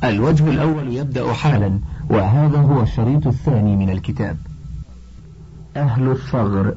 الوجه الأول يبدأ حالا، وهذا هو الشريط الثاني من الكتاب. أهل الثغر.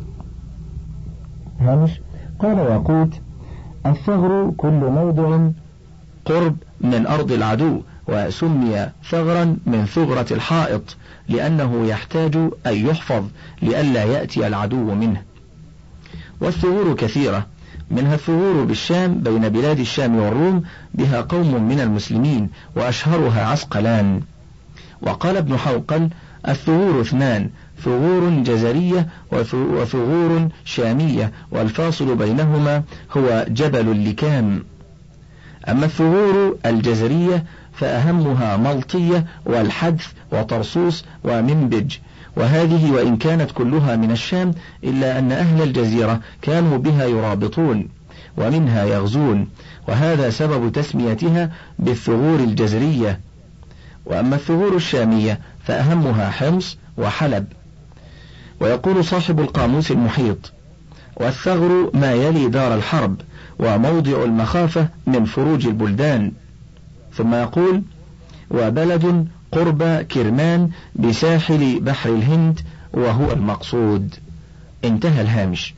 هامش. قال ياقوت: الثغر كل موضع قرب من أرض العدو، وسمي ثغرا من ثغرة الحائط لأنه يحتاج أن يحفظ لئلا يأتي العدو منه. والثغور كثيرة، منها الثغور بالشام بين بلاد الشام والروم، بها قوم من المسلمين وأشهرها عسقلان. وقال ابن حوقل: الثغور اثنان، ثغور جزرية وثغور شامية، والفاصل بينهما هو جبل اللكام. أما الثغور الجزرية فأهمها ملطية والحدث وطرسوس ومنبج، وهذه وإن كانت كلها من الشام إلا أن أهل الجزيرة كانوا بها يرابطون ومنها يغزون، وهذا سبب تسميتها بالثغور الجزرية. وأما الثغور الشامية فأهمها حمص وحلب. ويقول صاحب القاموس المحيط: والثغر ما يلي دار الحرب، وموضع المخافة من فروج البلدان. ثم يقول: وبلد قرب كرمان بساحل بحر الهند، وهو المقصود. انتهى الهامش.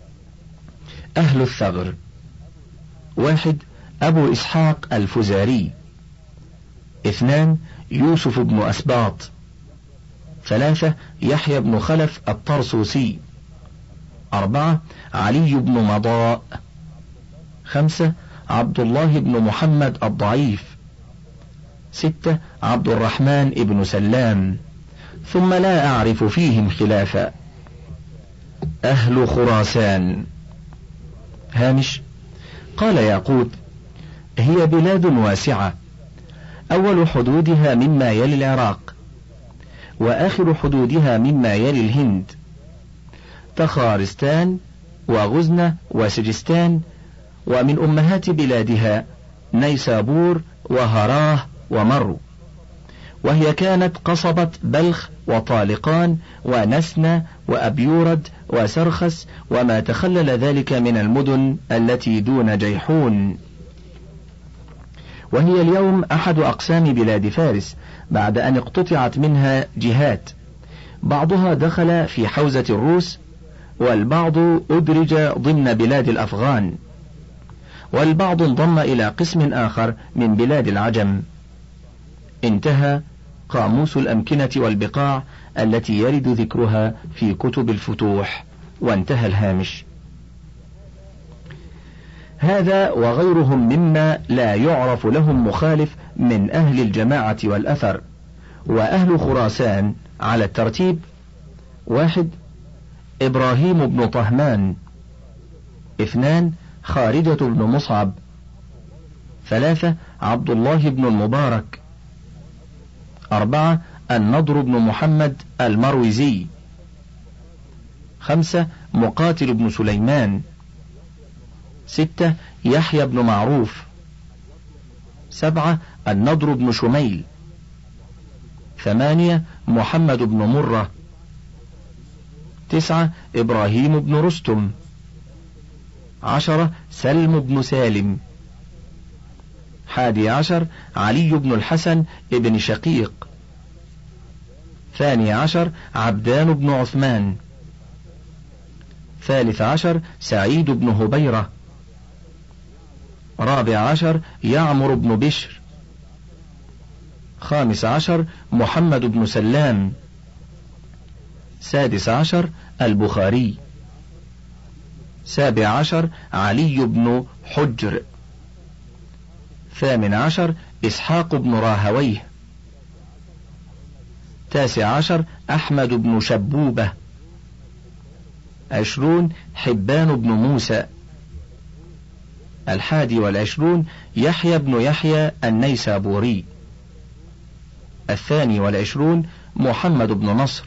أهل الثغر: 1. أبو إسحاق الفزاري. 2. يوسف بن أسباط. 3. يحيى بن خلف الطرسوسي. 4. علي بن مضاء. 5. عبد الله بن محمد الضعيف. 6. عبد الرحمن بن سلام. ثم لا أعرف فيهم خلافا. أهل خراسان. هامش. قال ياقوت: هي بلاد واسعة، أول حدودها مما يلي العراق، وآخر حدودها مما يلي الهند، تخارستان وغزنة وسجستان، ومن أمهات بلادها نيسابور وهراه ومرو، وهي كانت قصبة بلخ وطالقان ونسنة وأبيورد وسرخس وما تخلل ذلك من المدن التي دون جيحون. وهي اليوم أحد أقسام بلاد فارس بعد أن اقتطعت منها جهات، بعضها دخل في حوزة الروس، والبعض أدرج ضمن بلاد الأفغان، والبعض انضم إلى قسم آخر من بلاد العجم. انتهى قاموس الأمكنة والبقاع التي يرد ذكرها في كتب الفتوح. وانتهى الهامش. هذا وغيرهم مما لا يعرف لهم مخالف من أهل الجماعة والأثر. وأهل خراسان على الترتيب: 1. إبراهيم بن طهمان. 2. خارجة بن مصعب. 3. عبد الله بن المبارك. 4. النضر بن محمد المروزي. 5. مقاتل بن سليمان. 6. يحيى بن معروف. 7. النضر بن شميل. 8. محمد بن مرة. 9. إبراهيم بن رستم. 10. سلم بن سالم. 11. علي بن الحسن ابن شقيق. 12. عبدان بن عثمان. 13. سعيد بن هبيرة. 14. يعمر بن بشر. 15. محمد بن سلام. 16. البخاري. 17. علي بن حجر. 18. إسحاق بن راهويه. 19. أحمد بن شبوبة. 20. حبان بن موسى. 21. يحيى بن يحيى النيسابوري. 22. محمد بن نصر.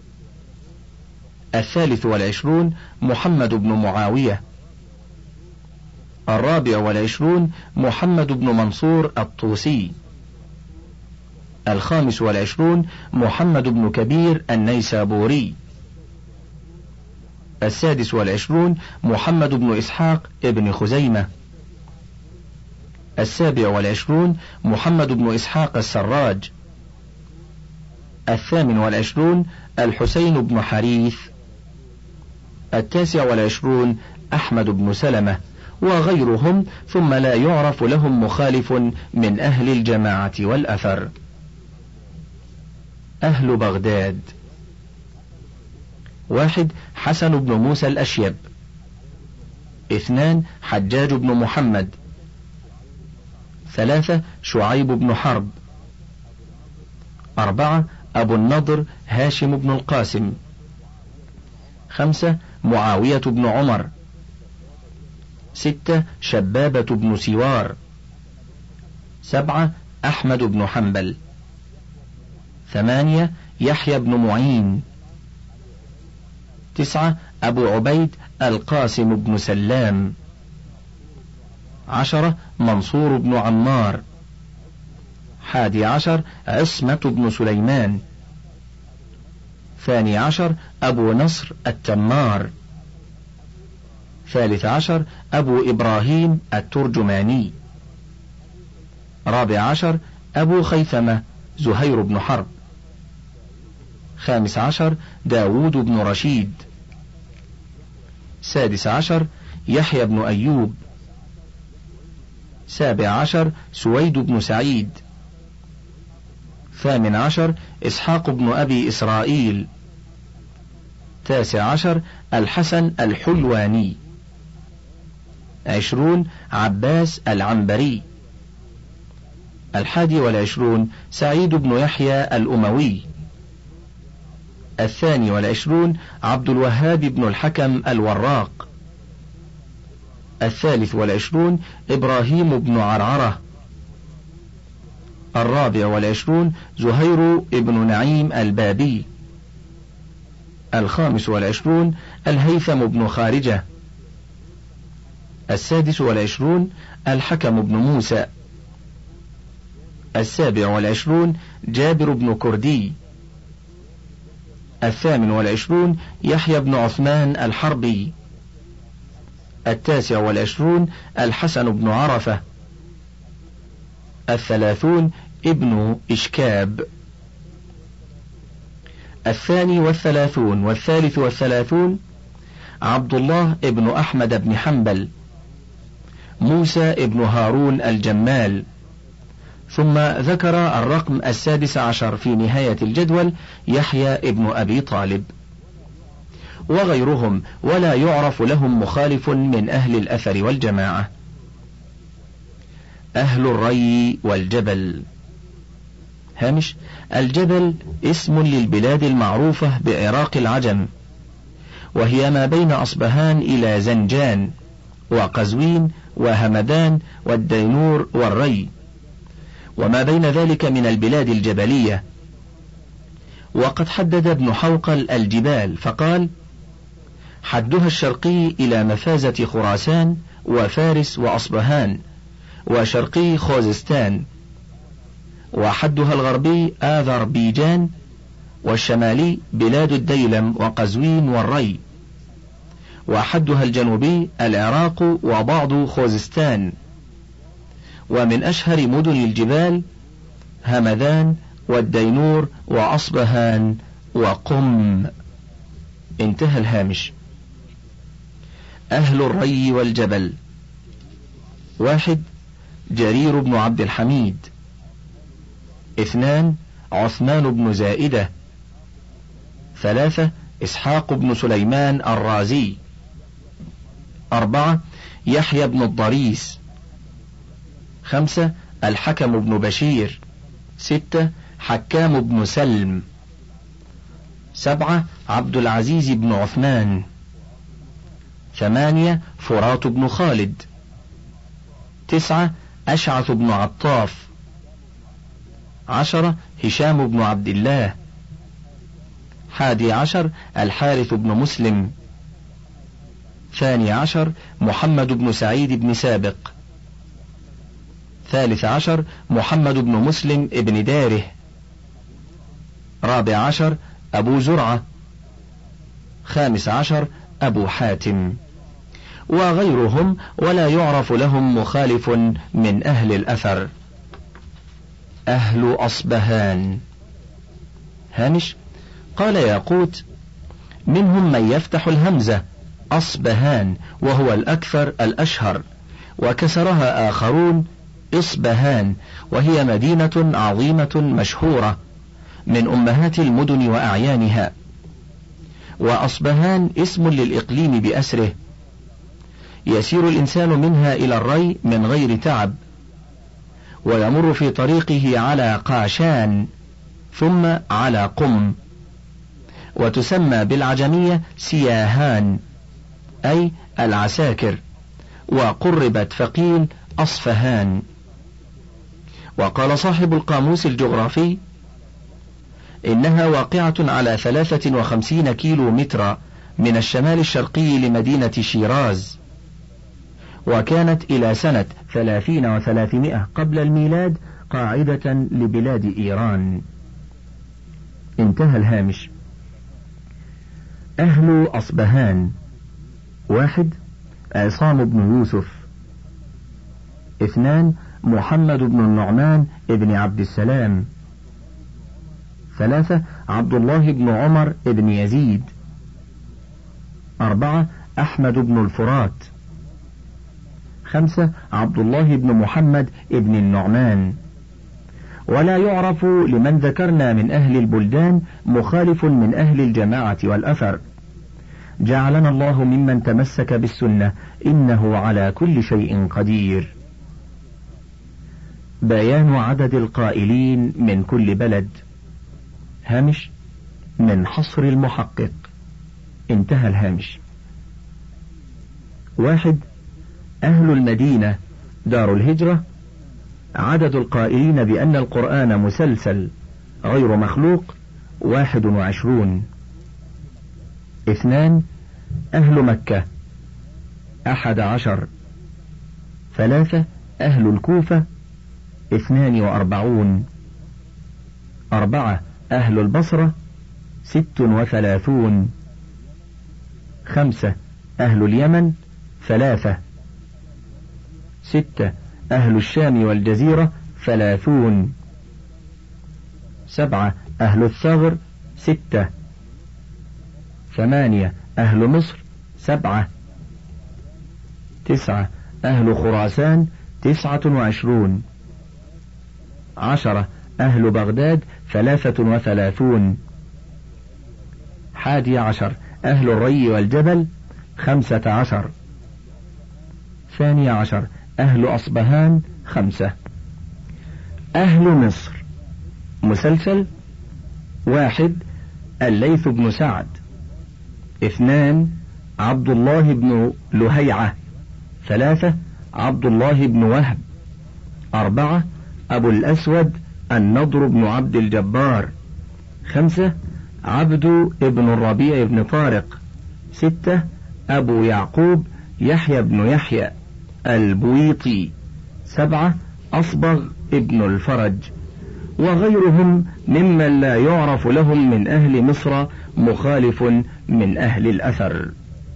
23. محمد بن معاوية. 24. محمد بن منصور الطوسي. 25. محمد بن كبير النيسابوري. 26. محمد بن إسحاق ابن خزيمة. 27 محمد بن إسحاق السراج. 28 الحسين بن حريث. 29 أحمد بن سلمة، وغيرهم، ثم لا يعرف لهم مخالف من أهل الجماعة والأثر. أهل بغداد: 1 حسن بن موسى الأشيب. 2 حجاج بن محمد. 3 شعيب بن حرب. 4 أبو النضر هاشم بن القاسم. 5 معاوية بن عمر. 6 شبابة بن سوار. 7 أحمد بن حنبل. 8 يحيى بن معين. 9 أبو عبيد القاسم بن سلام. 10 منصور بن عمار. 11 عصمة بن سليمان. 12 أبو نصر التمار. 13 أبو إبراهيم الترجماني. 14 أبو خيثمة زهير بن حرب. 15 داود بن رشيد. 16 يحيى بن أيوب. 17 سويد بن سعيد. 18 إسحاق بن أبي إسرائيل. 19 الحسن الحلواني. 20 عباس العنبري. 21 سعيد بن يحيى الأموي. 22 عبد الوهاب بن الحكم الوراق. 23 إبراهيم بن عرعرة. 24 زهير بن نعيم البابي. 25 الهيثم بن خارجة. 26 الحكم بن موسى. 27 جابر بن كردي. 28 يحيى بن عثمان الحربي. 29 الحسن بن عرفة. 30 ابن إشكاب. 32 والثالث عبد الله ابن أحمد بن حنبل. موسى ابن هارون الجمال. ثم ذكر الرقم 16 في نهاية الجدول يحيى ابن أبي طالب وغيرهم، ولا يعرف لهم مخالف من أهل الأثر والجماعة. أهل الري والجبل. هامش: الجبل اسم للبلاد المعروفة بعراق العجم، وهي ما بين أصبهان إلى زنجان وقزوين وهمدان والدينور والري، وما بين ذلك من البلاد الجبلية. وقد حدد ابن حوقل الجبال فقال: حدها الشرقي إلى مفازة خراسان وفارس وأصبهان وشرقي خوزستان، وحدها الغربي آذربيجان، والشمالي بلاد الديلم وقزوين والري، وحدها الجنوبي العراق وبعض خوزستان. ومن أشهر مدن الجبال همدان والدينور وأصبهان وقم. انتهى الهامش. أهل الري والجبل: 1 جرير بن عبد الحميد. 2 عثمان بن زائدة. 3 إسحاق بن سليمان الرازي. 4 يحيى بن الضريس. 5 الحكم بن بشير. 6 حكام بن سلم. 7 عبد العزيز بن عثمان. 8 فرات بن خالد. 9 أشعث بن عطاف. 10 هشام بن عبد الله. 11 الحارث بن مسلم. 12 محمد بن سعيد بن سابق. 13 محمد بن مسلم ابن داره. 14 أبو زرعة. 15 أبو حاتم. وغيرهم ولا يعرف لهم مخالف من أهل الأثر. أهل أصبهان. هامش: قال ياقوت: منهم من يفتح الهمزة أصبهان وهو الأكثر الأشهر، وكسرها آخرون إصبهان، وهي مدينة عظيمة مشهورة من أمهات المدن وأعيانها. وأصبهان اسم للإقليم بأسره، يسير الإنسان منها إلى الري من غير تعب، ويمر في طريقه على قاشان ثم على قم، وتسمى بالعجمية سياهان أي العساكر، وقربت فقيل أصفهان. وقال صاحب القاموس الجغرافي: إنها واقعة على 53 كيلو مترا من الشمال الشرقي لمدينة شيراز، وكانت إلى سنة 30 و300 قبل الميلاد قاعدة لبلاد إيران. انتهى الهامش. أهل أصبهان: 1. عصام بن يوسف. 2. محمد بن النعمان ابن عبد السلام. 3. عبد الله بن عمر ابن يزيد. 4. أحمد بن الفرات. 5. عبد الله بن محمد ابن النعمان. ولا يعرف لمن ذكرنا من أهل البلدان مخالف من أهل الجماعة والأثر. جعلنا الله ممن تمسك بالسنة، إنه على كل شيء قدير. بيان عدد القائلين من كل بلد. هامش: من حصر المحقق. انتهى الهامش. 1. أهل المدينة دار الهجرة. عدد القائلين بأن القرآن مسلسل غير مخلوق 21. 2. أهل مكة 11. 3. أهل الكوفة 42. 4. أهل البصرة 36. 5. أهل اليمن 3. 6. أهل الشام والجزيرة 30. 7. أهل الثغر 6. 8. أهل مصر 7. 9. أهل خراسان 29. 10. أهل بغداد 33. 11. أهل الري والجبل 15. 12. أهل أصبهان 5. أهل مصر مسلسل: 1. الليث بن سعد. 2. عبد الله بن لهيعة. 3. عبد الله بن وهب. 4. أبو الأسود النضر بن عبد الجبار. 5. عبد ابن الربيع بن طارق. 6. أبو يعقوب يحيى بن يحيى البويطي. 7. أصبغ ابن الفرج، وغيرهم ممن لا يعرف لهم من أهل مصر مخالف من أهل الأثر.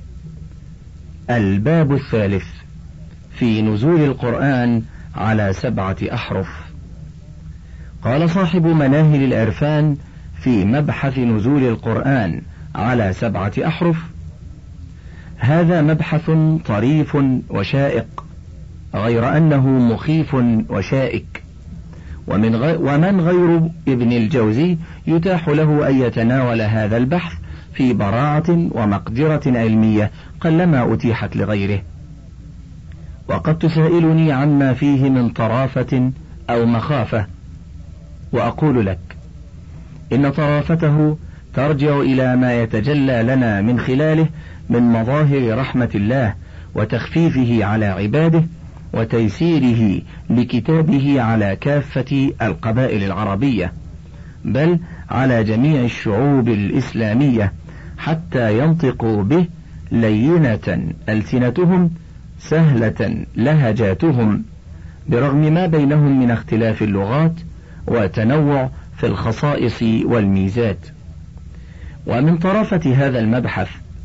الباب الثالث في نزول القرآن على 7 أحرف. قال صاحب مناهل العرفان في مبحث نزول القرآن على 7 أحرف: هذا مبحث طريف وشائق، غير أنه مخيف وشائك، ومن غير ابن الجوزي يتاح له أن يتناول هذا البحث في براعة ومقدرة علمية قلما أتيحت لغيره. وقد تسائلني عما فيه من طرافة أو مخافة، وأقول لك إن طرافته ترجع إلى ما يتجلى لنا من خلاله من مظاهر رحمة الله وتخفيفه على عباده وتيسيره لكتابه على كافة القبائل العربية، بل على جميع الشعوب الإسلامية، حتى ينطقوا به لينة ألسنتهم سهلة لهجاتهم، برغم ما بينهم من اختلاف اللغات وتنوع في الخصائص والميزات. ومن طرافة هذا المبحث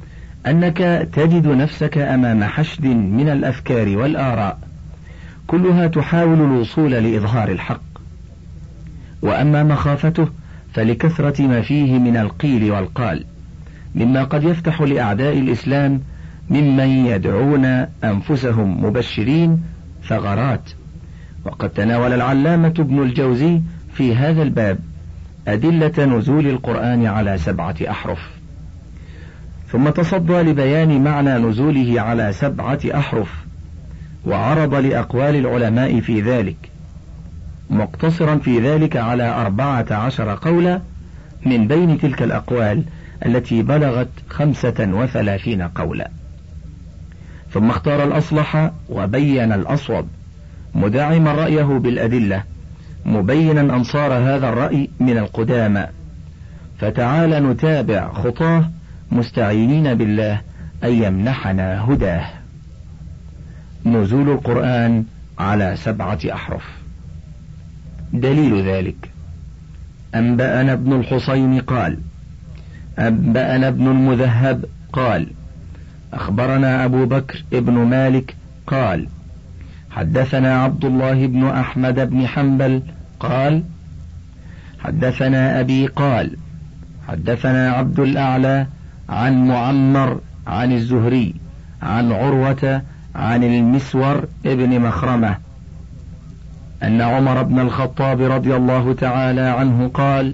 أنك تجد نفسك أمام حشد من الأفكار والآراء كلها تحاول الوصول لإظهار الحق، وأما مخافته فلكثرة ما فيه من القيل والقال، مما قد يفتح لأعداء الإسلام ممن يدعون أنفسهم مبشرين ثغرات. وقد تناول العلامة ابن الجوزي في هذا الباب أدلة نزول القرآن على 7 أحرف، ثم تصدى لبيان معنى نزوله على 7 أحرف، وعرض لأقوال العلماء في ذلك، مقتصرا في ذلك على 14 قولا من بين تلك الأقوال التي بلغت 35 قولا، ثم اختار الأصلح وبين الأصوب، مدعما رأيه بالأدلة، مبينا أنصار هذا الرأي من القدامى. فتعالى نتابع خطاه مستعينين بالله أن يمنحنا هداه. نزول القرآن على 7 أحرف. دليل ذلك: أنبأنا ابن الحصين قال: أنبأنا ابن المذهب قال: أخبرنا أبو بكر ابن مالك قال: حدثنا عبد الله بن أحمد بن حنبل قال: حدثنا أبي قال: حدثنا عبد الأعلى عن معمر عن الزهري عن عروة عن المسور ابن مخرمة أن عمر بن الخطاب رضي الله تعالى عنه قال: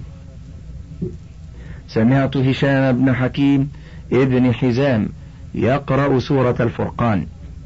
سمعت هشام بن حكيم ابن حزام يقرأ سورة الفرقان،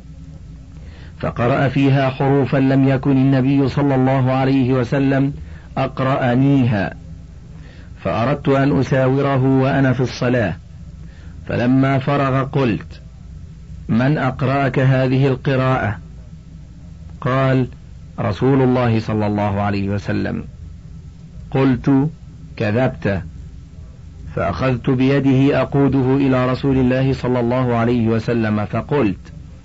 فقرأ فيها حروفا لم يكن النبي صلى الله عليه وسلم أقرأنيها، فأردت أن أساوره وأنا في الصلاة، فلما فرغ قلت: من أقرأك هذه القراءة؟ قال: رسول الله صلى الله عليه وسلم. قلت: كذبت. فأخذت بيده أقوده إلى رسول الله صلى الله عليه وسلم فقلت: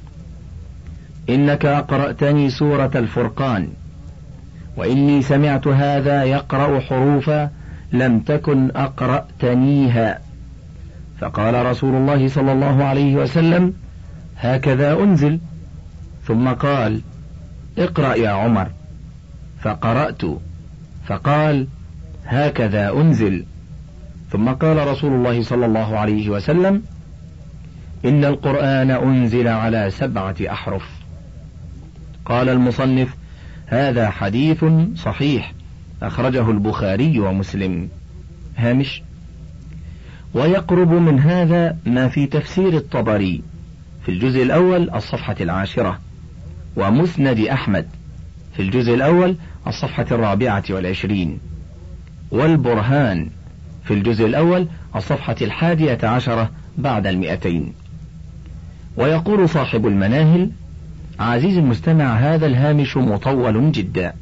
إنك أقرأتني سورة الفرقان، وإني سمعت هذا يقرأ حروفا لم تكن أقرأتنيها. فقال رسول الله صلى الله عليه وسلم: هكذا أنزل. ثم قال: اقرأ يا عمر. فقرأت، فقال: هكذا أنزل. ثم قال رسول الله صلى الله عليه وسلم: إن القرآن أنزل على 7 أحرف. قال المصنف: هذا حديث صحيح أخرجه البخاري ومسلم. هامش: ويقرب من هذا ما في تفسير الطبري في الجزء الأول الصفحة 10، ومسند أحمد في الجزء الأول الصفحة 24، والبرهان في الجزء الأول الصفحة 11 بعد 200. ويقول صاحب المناهل: عزيز المستمع، هذا الهامش مطول جدا.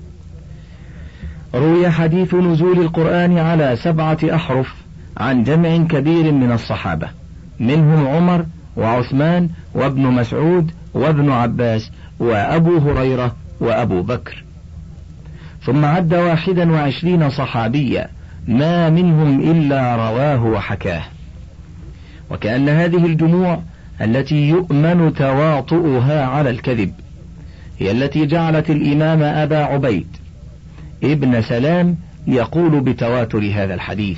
روي حديث نزول القرآن على 7 أحرف عن جمع كبير من الصحابة، منهم عمر وعثمان وابن مسعود وابن عباس وأبو هريرة وأبو بكر، ثم عد 21 صحابيا ما منهم إلا رواه وحكاه. وكأن هذه الجموع التي يؤمن تواطؤها على الكذب هي التي جعلت الإمام أبا عبيد ابن سلام يقول بتواتر هذا الحديث،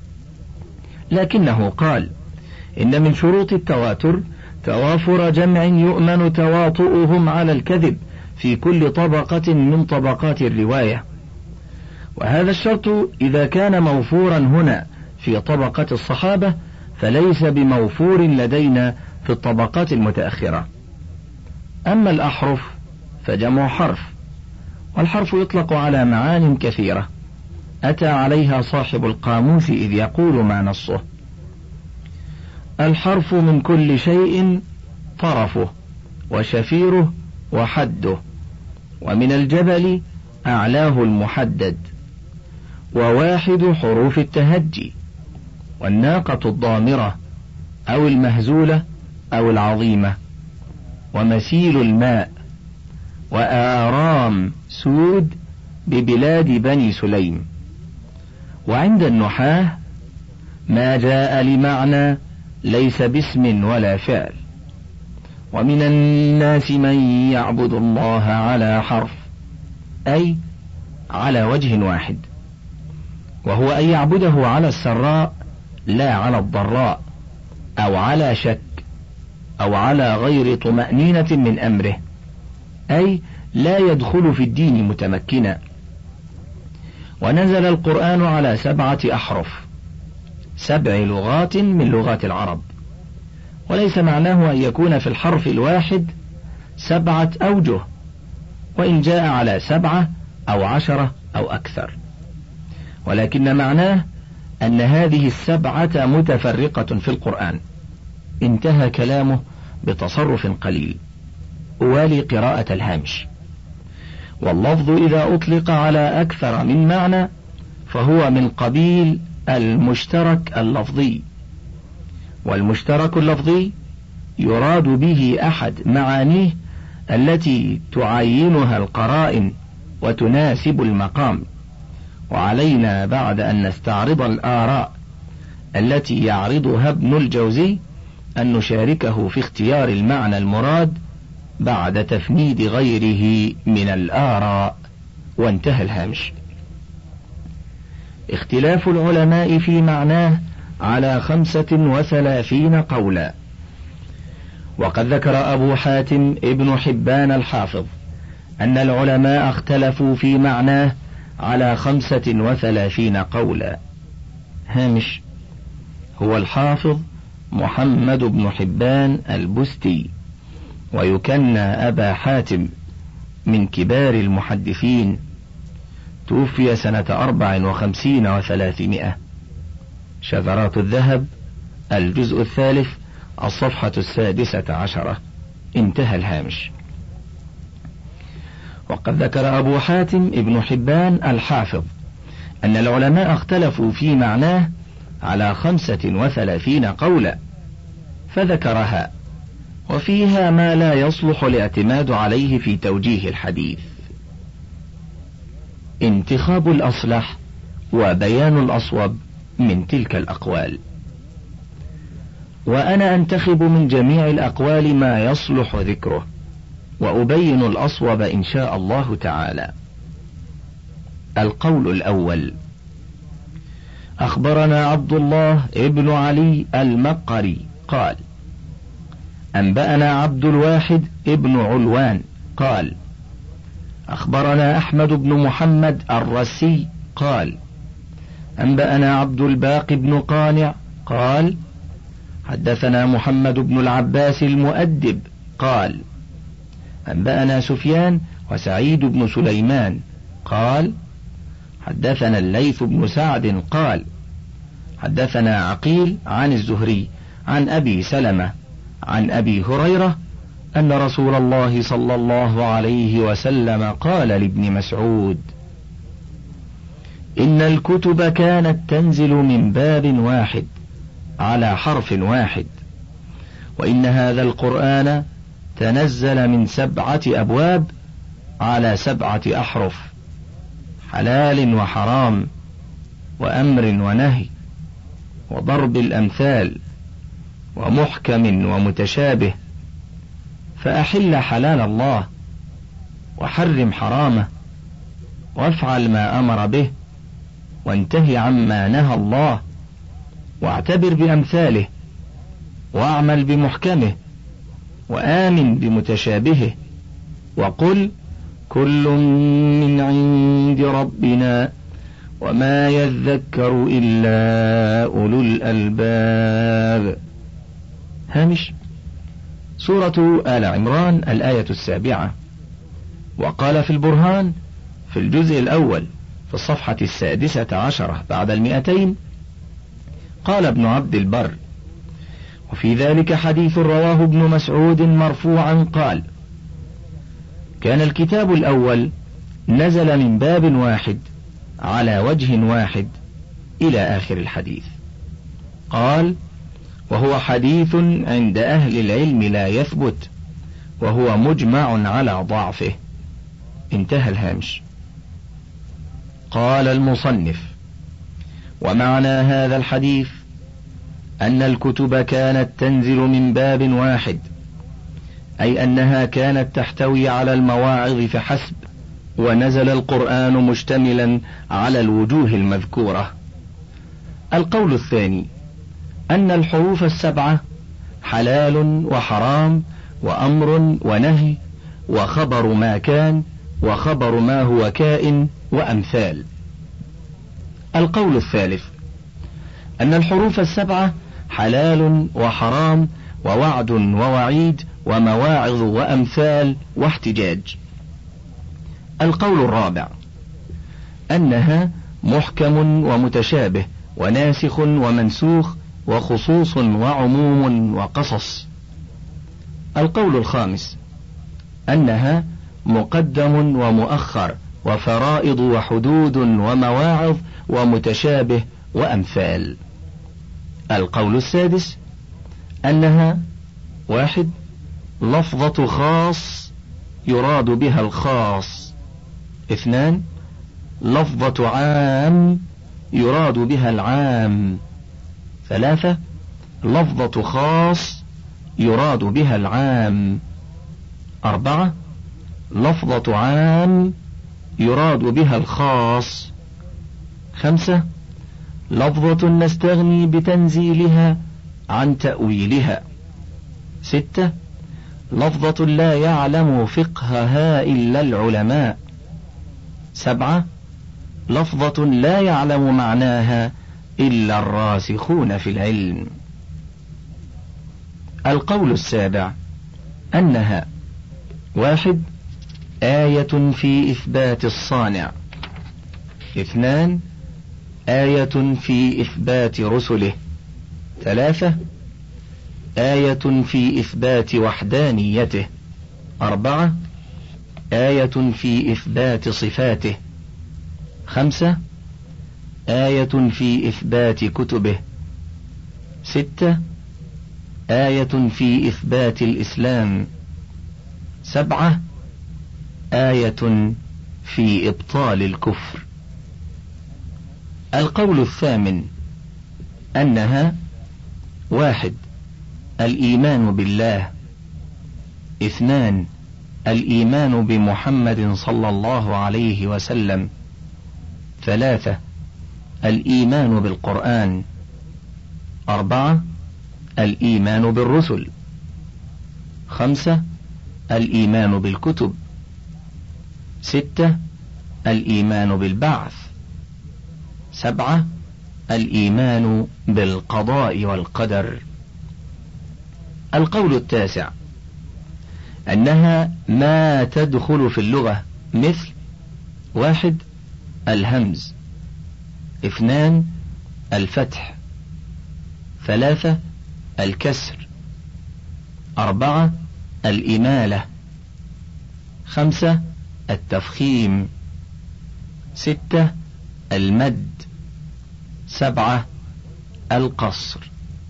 لكنه قال: إن من شروط التواتر توافر جمع يؤمن تواطؤهم على الكذب في كل طبقة من طبقات الرواية، وهذا الشرط إذا كان موفورا هنا في طبقة الصحابة فليس بموفور لدينا في الطبقات المتأخرة. أما الأحرف فجمع حرف، والحرف يطلق على معان كثيرة أتى عليها صاحب القاموس إذ يقول ما نصه: الحرف من كل شيء طرفه وشفيره وحده، ومن الجبل أعلاه المحدد، وواحد حروف التهجي، والناقة الضامرة أو المهزولة أو العظيمة، ومسيل الماء، وآرام سود ببلاد بني سليم. وعند النحاة ما جاء لمعنى ليس باسم ولا فعل. ومن الناس من يعبد الله على حرف، أي على وجه واحد، وهو أن يعبده على السراء لا على الضراء، أو على شك، أو على غير طمأنينة من أمره، أي لا يدخل في الدين متمكنا. ونزل القرآن على 7 أحرف، 7 لغات من لغات العرب، وليس معناه أن يكون في الحرف الواحد 7 أوجه، وإن جاء على 7 أو 10 أو أكثر، ولكن معناه أن هذه 7 متفرقة في القرآن. انتهى كلامه بتصرف قليل. أوالي قراءة الهامش. واللفظ إذا أطلق على أكثر من معنى فهو من قبيل المشترك اللفظي، والمشترك اللفظي يراد به أحد معانيه التي تعينها القرائن وتناسب المقام. وعلينا بعد أن نستعرض الآراء التي يعرضها ابن الجوزي أن نشاركه في اختيار المعنى المراد بعد تفنيد غيره من الآراء. وانتهى الهامش. اختلاف العلماء في معناه على 35 قولا. وقد ذكر أبو حاتم ابن حبان الحافظ أن العلماء اختلفوا في معناه على 35 قولا. هامش. هو الحافظ محمد بن حبان البستي، ويكنى أبا حاتم، من كبار المحدثين، توفي سنة 54 و300. شذرات الذهب، الجزء 3، الصفحة 16. انتهى الهامش. وقد ذكر أبو حاتم ابن حبان الحافظ أن العلماء اختلفوا في معناه على 35 قولا، فذكرها، وفيها ما لا يصلح الاعتماد عليه في توجيه الحديث. انتخاب الأصلح وبيان الأصوب من تلك الأقوال. وأنا أنتخب من جميع الأقوال ما يصلح ذكره، وأبين الأصوب إن شاء الله تعالى. القول الأول: أخبرنا عبد الله ابن علي المقري قال: أنبأنا عبد الواحد ابن علوان قال: أخبرنا أحمد بن محمد الرسي قال: أنبأنا عبد الباقي بن قانع قال: حدثنا محمد بن العباس المؤدب قال: أنبأنا سفيان وسعيد بن سليمان قال: حدثنا الليث بن سعد قال: حدثنا عقيل عن الزهري عن أبي سلمة عن أبي هريرة أن رسول الله صلى الله عليه وسلم قال لابن مسعود: إن الكتب كانت تنزل من باب واحد على حرف واحد، وإن هذا القرآن تنزل من 7 أبواب على 7 أحرف، حلال وحرام، وأمر ونهي، وضرب الأمثال، ومحكم ومتشابه، فأحل حلال الله وحرم حرامه، وافعل ما أمر به وانتهي عما نهى الله، واعتبر بأمثاله، واعمل بمحكمه، وآمن بمتشابهه، وقل كل من عند ربنا وما يذكر إلا أولو الألباب. هامش. سورة آل عمران الآية 7. وقال في البرهان في الجزء الأول في الصفحة 16 بعد 200: قال ابن عبد البر: وفي ذلك حديث رواه ابن مسعود مرفوعا قال: كان الكتاب الأول نزل من باب واحد على وجه واحد إلى آخر الحديث. قال: وهو حديث عند أهل العلم لا يثبت، وهو مجمع على ضعفه. انتهى الهامش. قال المصنف: ومعنى هذا الحديث أن الكتب كانت تنزل من باب واحد، أي أنها كانت تحتوي على المواعظ فحسب، ونزل القرآن مشتملا على الوجوه المذكورة. القول الثاني أن الحروف السبعة حلال وحرام وأمر ونهي وخبر ما كان وخبر ما هو كائن وأمثال. القول الثالث أن الحروف السبعة حلال وحرام ووعد ووعيد ومواعظ وأمثال واحتجاج. القول الرابع أنها محكم ومتشابه وناسخ ومنسوخ وخصوص وعموم وقصص. القول الخامس أنها مقدم ومؤخر وفرائض وحدود ومواعظ ومتشابه وأمثال. القول السادس أنها 1. لفظة خاص يراد بها الخاص. 2. لفظة عام يراد بها العام. 3. لفظة خاص يراد بها العام. 4. لفظة عام يراد بها الخاص. 5. لفظة نستغني بتنزيلها عن تأويلها. 6. لفظة لا يعلم فقهها إلا العلماء. 7. لفظة لا يعلم معناها إلا الراسخون في العلم. القول السابع أنها 1. آية في إثبات الصانع. 2. آية في إثبات رسله. 3. آية في إثبات وحدانيته. 4. آية في إثبات صفاته. 5. آية في إثبات كتبه. 6. آية في إثبات الإسلام. 7. آية في إبطال الكفر. القول الثامن أنها 1. الإيمان بالله. 2. الإيمان بمحمد صلى الله عليه وسلم. 3. الإيمان بالقرآن. 4. الإيمان بالرسل. 5. الإيمان بالكتب. 6. الإيمان بالبعث. 7. الإيمان بالقضاء والقدر. القول التاسع أنها ما تدخل في اللغة مثل 1. الهمز. 2. الفتح. 3. الكسر. 4. الإمالة. 5. التفخيم. 6. المد. 7. القصر.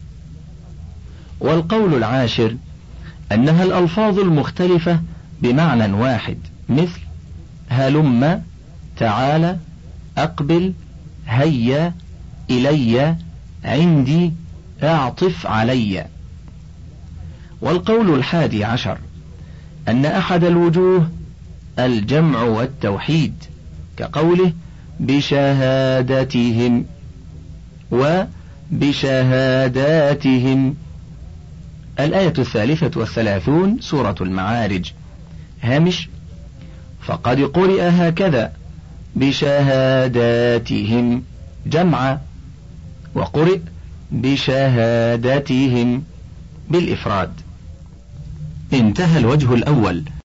والقول العاشر أنها الألفاظ المختلفة بمعنى واحد مثل هلم، تعالى، أقبل، هيا، إلي، عندي، اعطف علي. والقول الحادي عشر أن أحد الوجوه الجمع والتوحيد كقوله بشهادتهم وبشهاداتهم. الآية 33 سورة المعارج. هامش: فقد قرئ هكذا بشهاداتهم جمعا، وقرئ بشهادتهم بالإفراد. انتهى الوجه الأول.